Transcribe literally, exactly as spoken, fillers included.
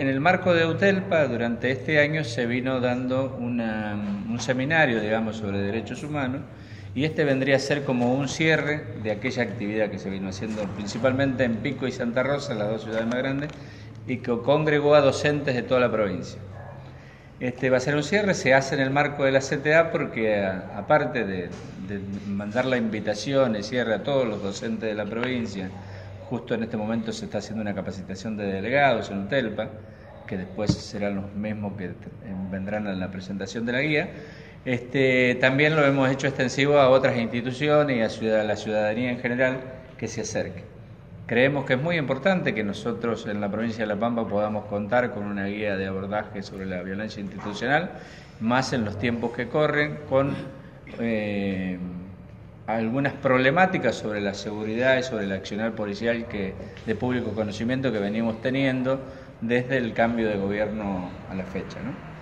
en el marco de UTELPA, durante este año se vino dando una, un seminario, digamos, sobre derechos humanos, y este vendría a ser como un cierre de aquella actividad que se vino haciendo principalmente en Pico y Santa Rosa, las dos ciudades más grandes, y que congregó a docentes de toda la provincia. Este va a ser un cierre, se hace en el marco de la C T A porque a, aparte de, de mandar la invitación y cierre a todos los docentes de la provincia, justo en este momento se está haciendo una capacitación de delegados en UTELPA, que después serán los mismos que vendrán a la presentación de la guía. Este, también lo hemos hecho extensivo a otras instituciones y a, ciudad, a la ciudadanía en general que se acerque. Creemos que es muy importante que nosotros en la provincia de La Pampa podamos contar con una guía de abordaje sobre la violencia institucional, más en los tiempos que corren, con eh, algunas problemáticas sobre la seguridad y sobre el accionar policial que, de público conocimiento que venimos teniendo desde el cambio de gobierno a la fecha, ¿no?